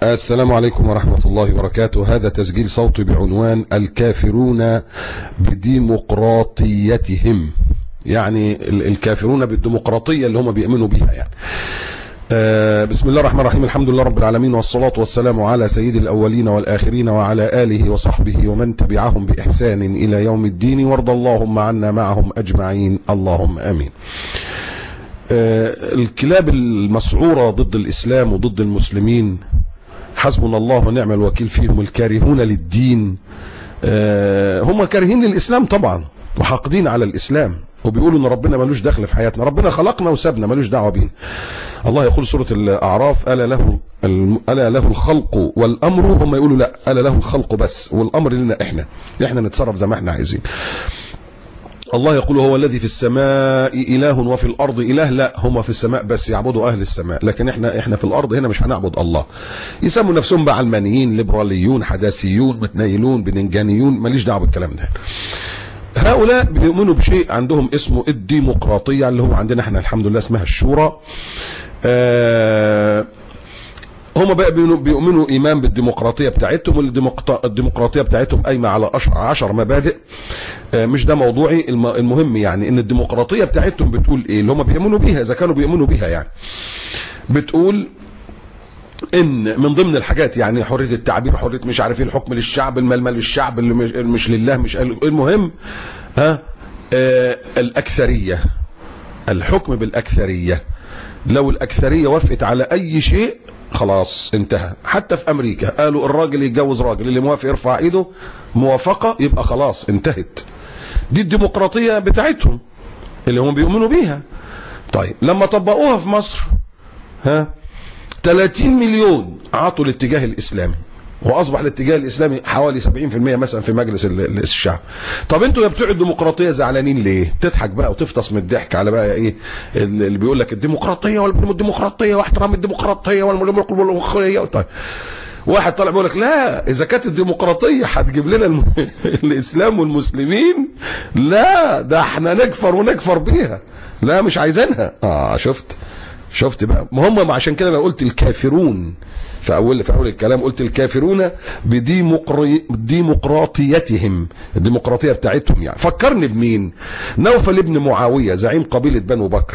السلام عليكم ورحمة الله وبركاته. هذا تسجيل صوتي بعنوان الكافرون بديمقراطيتهم، يعني الكافرون بالديمقراطية اللي هم بيؤمنوا بيها يعني. بسم الله الرحمن الرحيم، الحمد لله رب العالمين، والصلاة والسلام على سيد الأولين والآخرين وعلى آله وصحبه ومن تبعهم بإحسان إلى يوم الدين، وارض اللهم عنا معهم أجمعين، اللهم آمين. الكلاب المسعورة ضد الإسلام وضد المسلمين حسبنا الله ونعم الوكيل فيهم، الكارهون للدين. هم كارهين للإسلام طبعا وحاقدين على الإسلام، وبيقولوا ان ربنا ملوش دخل في حياتنا، ربنا خلقنا وسابنا ملوش دعوه بينا. الله يقول سوره الاعراف: الا له الخلق والامر، هم يقولوا لا، الا له الخلق بس والامر لنا احنا نتصرف زي ما احنا عايزين. الله يقول: هو الذي في السماء اله وفي الارض اله. لا، هم في السماء بس يعبدوا اهل السماء، لكن احنا في الارض هنا مش هنعبد الله. يسموا نفسهم بقى علمانيين، ليبراليون، حداثيون، متنيلون، بننجانيون، ماليش دعوه بالكلام ده. هؤلاء بيؤمنوا بشيء عندهم اسمه الديمقراطية، اللي هو عندنا احنا الحمد لله اسمها الشورى. هم بقى بيؤمنوا ايمان بالديمقراطية بتاعتهم، الديمقراطية بتاعتهم قايمة على 10 مبادئ. مش ده موضوعي، المهم يعني ان الديمقراطية بتاعتهم بتقول ايه اللي هم بيؤمنوا بيها، اذا كانوا بيؤمنوا بيها يعني. بتقول ان من ضمن الحاجات يعني حريه التعبير، حريه مش عارف ايه، الحكم للشعب، المال للشعب، اللي مش لله، مش المهم الاكثريه، الحكم بالاكثريه. لو الاكثريه وافقت على اي شيء خلاص انتهى. حتى في امريكا قالوا الراجل يتجوز راجل، اللي موافق يرفع ايده موافقه يبقى خلاص انتهت. دي الديمقراطيه بتاعتهم اللي هم بيؤمنوا بيها. طيب لما طبقوها في مصر 30 مليون عطوا الاتجاه الإسلامي، وأصبح الاتجاه الإسلامي حوالي 70% مثلا في مجلس الشعب. طب انتوا يا بتوع الديمقراطية زعلانين ليه؟ تضحك بقى وتفطس من الضحك على بقى ايه اللي بيقول لك الديمقراطية والديمقراطية واحترام الديمقراطية والملوخية. طيب واحد طالع بيقول لك لا، إذا كانت الديمقراطية هتجيب لنا الإسلام والمسلمين، لا ده احنا نكفر بيها، لا مش عايزينها. شفت بقى، ما هم عشان كده انا قلت الكافرون في اول الكلام، قلت الكافرون بديمقراطيتهم، الديمقراطيه بتاعتهم يعني. فكرني بمين؟ نوفل ابن معاويه زعيم قبيله بنو بكر.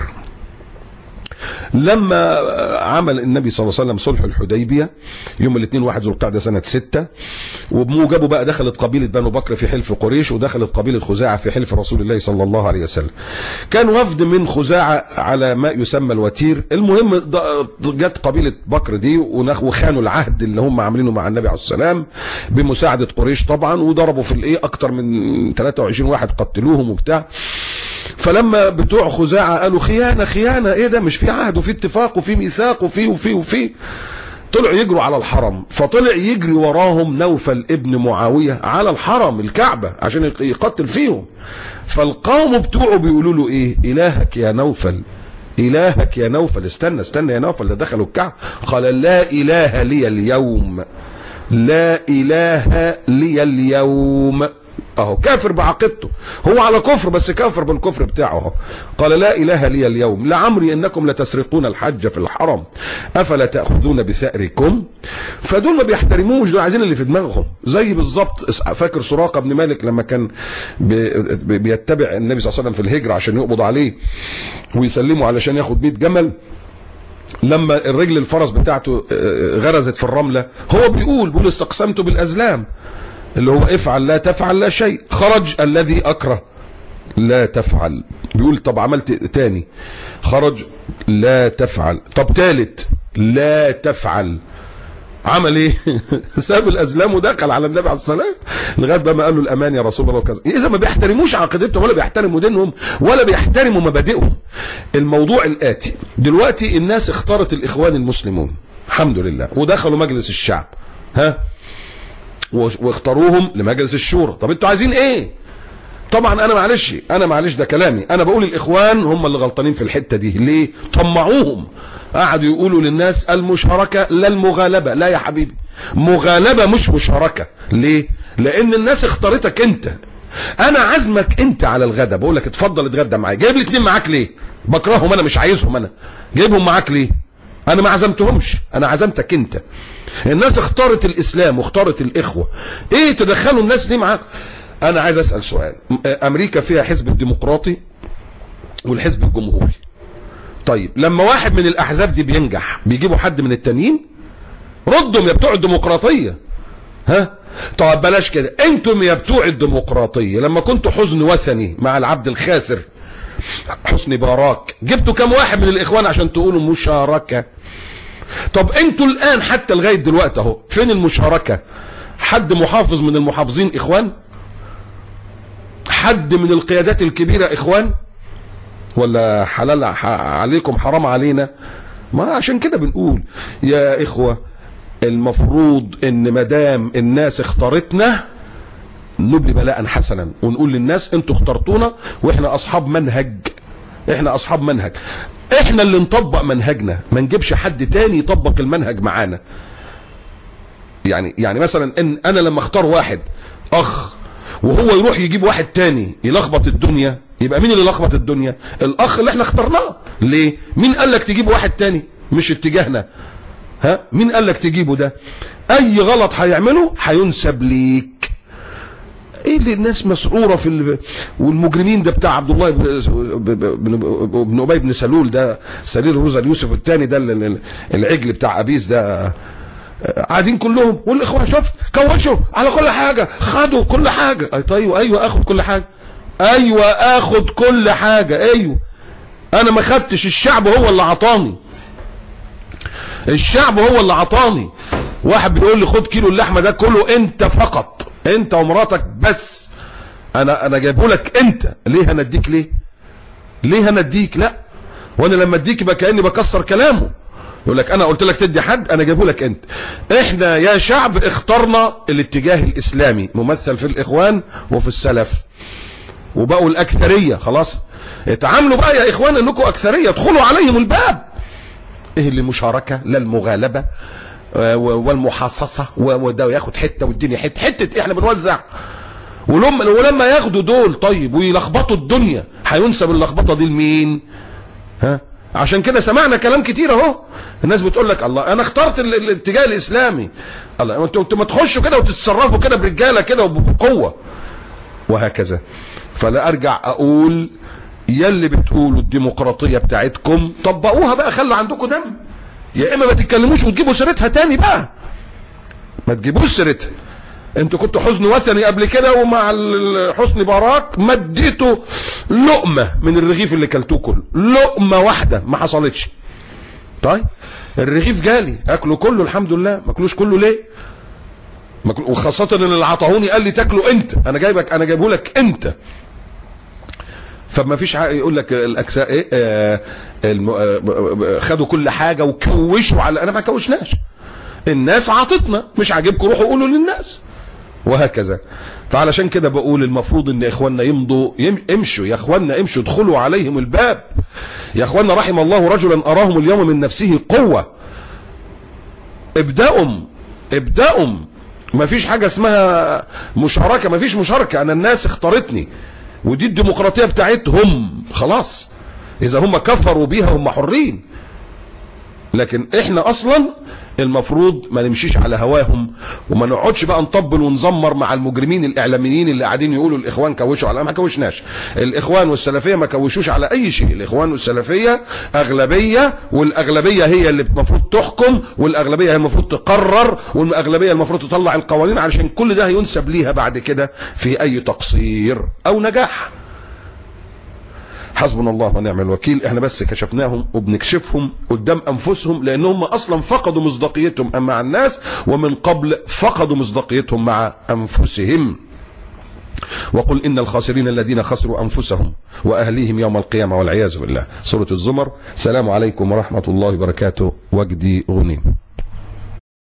لما عمل النبي صلى الله عليه وسلم صلح الحديبيه يوم الاثنين 1 ذو القعده سنه 6، وبموجبه بقى دخلت قبيله بنو بكر في حلف قريش، ودخلت قبيله خزاعه في حلف رسول الله صلى الله عليه وسلم. كان وفد من خزاعه على ما يسمى الوتير. المهم جت قبيله بكر دي وخانوا العهد اللي هم عاملينه مع النبي عليه السلام بمساعده قريش طبعا، وضربوا في الايه اكتر من 23 واحد قتلوهم وبتاع. فلما بتوع خزاعه قالوا خيانه، ايه ده؟ مش في عهد وفي اتفاق وفي ميثاق وفي طلعوا يجروا على الحرم. فطلع يجري وراهم نوفل ابن معاويه على الحرم الكعبه عشان يقتل فيهم. فالقوم بتوعه بيقولوا له ايه؟ الهك يا نوفل، الهك يا نوفل، استنى يا نوفل، ده دخلوا الكعبه. قال لا اله لي اليوم، لا اله لي اليوم. اهو كافر بعقيدته، هو على كفر بس كافر بالكفر بتاعه اهو. قال لا اله لي اليوم، لعمري انكم لتسرقون الحج في الحرم افلا تاخذون بثأركم. فدول ما بيحترموش، دول عايزين اللي في دماغهم. زي بالظبط فاكر سراقه بن مالك لما كان بيتبع النبي صلى الله عليه وسلم في الهجره عشان يقبض عليه ويسلمه علشان ياخد 100 جمل. لما الرجل الفرس بتاعته غرزت في الرمله، هو بيقول استقسمت بالازلام، اللي هو افعل لا تفعل لا شيء. خرج الذي اكره لا تفعل، بيقول طب عملت تاني، خرج لا تفعل، طب تالت لا تفعل. عمل ايه؟ ساب الازلام ودخل على النبي عليه السلام لغايه بقى ما قال له الامان يا رسول الله وكذا. اذا ما بيحترموش عقيدتهم ولا بيحترموا دينهم ولا بيحترموا مبادئهم. الموضوع الاتي دلوقتي، الناس اختارت الاخوان المسلمون الحمد لله ودخلوا مجلس الشعب واختاروهم لمجلس الشورى. طب انتوا عايزين ايه؟ طبعا انا معلش ده كلامي، انا بقول الاخوان هم اللي غلطانين في الحته دي. ليه؟ طمعوهم، قعدوا يقولوا للناس المشاركه لا المغالبه. لا يا حبيبي، مغالبه مش مشاركه. ليه؟ لان الناس اختارتك انت. انا عازمك انت على الغدا، بقول لك اتفضل اتغدى معايا. جايب لي 2 معاك ليه؟ بكرههم انا، مش عايزهم انا. جايبهم معاك ليه؟ انا ما عزمتهمش، انا عزمتك انت. الناس اختارت الاسلام واختارت الاخوه، ايه تدخلوا الناس ليه معاك؟ انا عايز اسال سؤال. امريكا فيها حزب الديمقراطي والحزب الجمهوري. طيب لما واحد من الاحزاب دي بينجح بيجيبوا حد من التانيين؟ ردهم يا بتوع الديمقراطيه. ها طب بلاش كده، انتم يا بتوع الديمقراطيه لما كنتوا حزن وثني مع العبد الخاسر حسني مبارك جبتوا كم واحد من الاخوان عشان تقولوا مشاركه؟ طب انتوا الان حتى لغايه دلوقتي اهو فين المشاركه؟ حد محافظ من المحافظين اخوان؟ حد من القيادات الكبيره اخوان؟ ولا حلال عليكم حرام علينا؟ ما عشان كده بنقول يا اخوه المفروض ان مدام الناس اختارتنا نبلي بلاء حسنا ونقول للناس انتوا اخترتونا واحنا اصحاب منهج، احنا اصحاب منهج، احنا اللي نطبق منهجنا، ما نجيبش حد تاني يطبق المنهج معانا. يعني مثلا ان انا لما اختار واحد اخ وهو يروح يجيب واحد تاني يلخبط الدنيا، يبقى مين اللي لخبط الدنيا؟ الاخ اللي احنا اخترناه. ليه؟ مين قال لك تجيب واحد تاني مش اتجاهنا؟ ها مين قال لك تجيبه ده؟ اي غلط هيعمله هينسب ليك. ايه اللي الناس مسعوره في والمجرمين ده بتاع عبد الله بن ابي بن سلول ده، سليل روزا اليوسف الثاني ده العجل بتاع ابيس ده، قاعدين كلهم والاخوان شفت كوشوا على كل حاجه، خدوا كل حاجه. طيب ايوه اخد كل حاجه، ايوه اخد كل حاجه، ايوه انا ما خدتش، الشعب هو اللي عطاني، الشعب هو اللي عطاني. واحد بيقول لي خد كيلو اللحمه ده كله انت فقط، انت ومراتك بس، انا جايبه لك انت، ليه هنديك؟ ليه هنديك؟ لا وانا لما اديك يبقى كاني بكسر كلامه. يقول لك انا قلت لك تدي حد، انا جايبه لك انت. احنا يا شعب اخترنا الاتجاه الاسلامي ممثل في الاخوان وفي السلف وبقوا الاكثريه، خلاص اتعاملوا بقى يا اخوان انكم اكثريه، ادخلوا عليهم الباب. ايه اللي مشاركه؟ لا المغالبه والمحاصصه وده ياخد حته والدنيا حته احنا بنوزع. ولما ياخدوا دول طيب ويلخبطوا الدنيا هينسب اللخبطه دي لمين؟ ها عشان كده سمعنا كلام كتير اهو، الناس بتقول لك الله انا اخترت الاتجاه الاسلامي، الله انتوا ما تخشوا كده وتتصرفوا كده برجاله كده وبقوه وهكذا. فلا ارجع اقول يلي بتقولوا الديمقراطيه بتاعتكم طبقوها بقى، خلوا عندكم دم، يا اما ما تتكلموش وتجيبوا سيرتها تاني بقى، ما تجيبوش سيرتها. انتوا كنتوا حزن وثني قبل كده ومع حسني مبارك مديتوا لقمه من الرغيف اللي كلتوه كله، لقمه واحده ما حصلتش. طيب الرغيف جالي اكله كله الحمد لله، ما اكلوش كله ليه؟ وخاصه ان اللي عطاهوني قال لي تاكله انت، انا جايبه لك انت. فما فيش يقول لك الاجزاء ايه خدوا كل حاجه وكوشوا على، انا ما كوشناش، الناس عاطتنا، مش عاجبكم روحوا قولوا للناس وهكذا. فعلشان كده بقول المفروض ان اخواننا امشوا يا اخواننا، امشوا ادخلوا عليهم الباب يا اخواننا. رحم الله رجلا اراهم اليوم من نفسه قوه. ابدأوا ما فيش حاجه اسمها مشاركه، ما فيش مشاركه، انا الناس اختارتني ودي الديمقراطيه بتاعتهم، خلاص اذا هم كفروا بيها هم حرين. لكن احنا اصلا المفروض ما نمشيش على هواهم وما نقعدش بقى نطبل ونزمر مع المجرمين الاعلاميين اللي قاعدين يقولوا الاخوان كوشوا على، ما كوشناش. الاخوان والسلفيه ما كوشوش على اي شيء، الاخوان والسلفيه اغلبيه، والاغلبيه هي اللي المفروض تحكم، والاغلبيه هي المفروض تقرر، والاغلبيه المفروض تطلع القوانين، علشان كل ده هينسب ليها بعد كده في اي تقصير او نجاح. حسبنا الله ونعم الوكيل. احنا بس كشفناهم وبنكشفهم قدام انفسهم لانهم اصلا فقدوا مصداقيتهم مع الناس، ومن قبل فقدوا مصداقيتهم مع انفسهم. وقل ان الخاسرين الذين خسروا انفسهم واهليهم يوم القيامه والعياذ بالله. سوره الزمر. السلام عليكم ورحمه الله وبركاته. وجدي غنيم.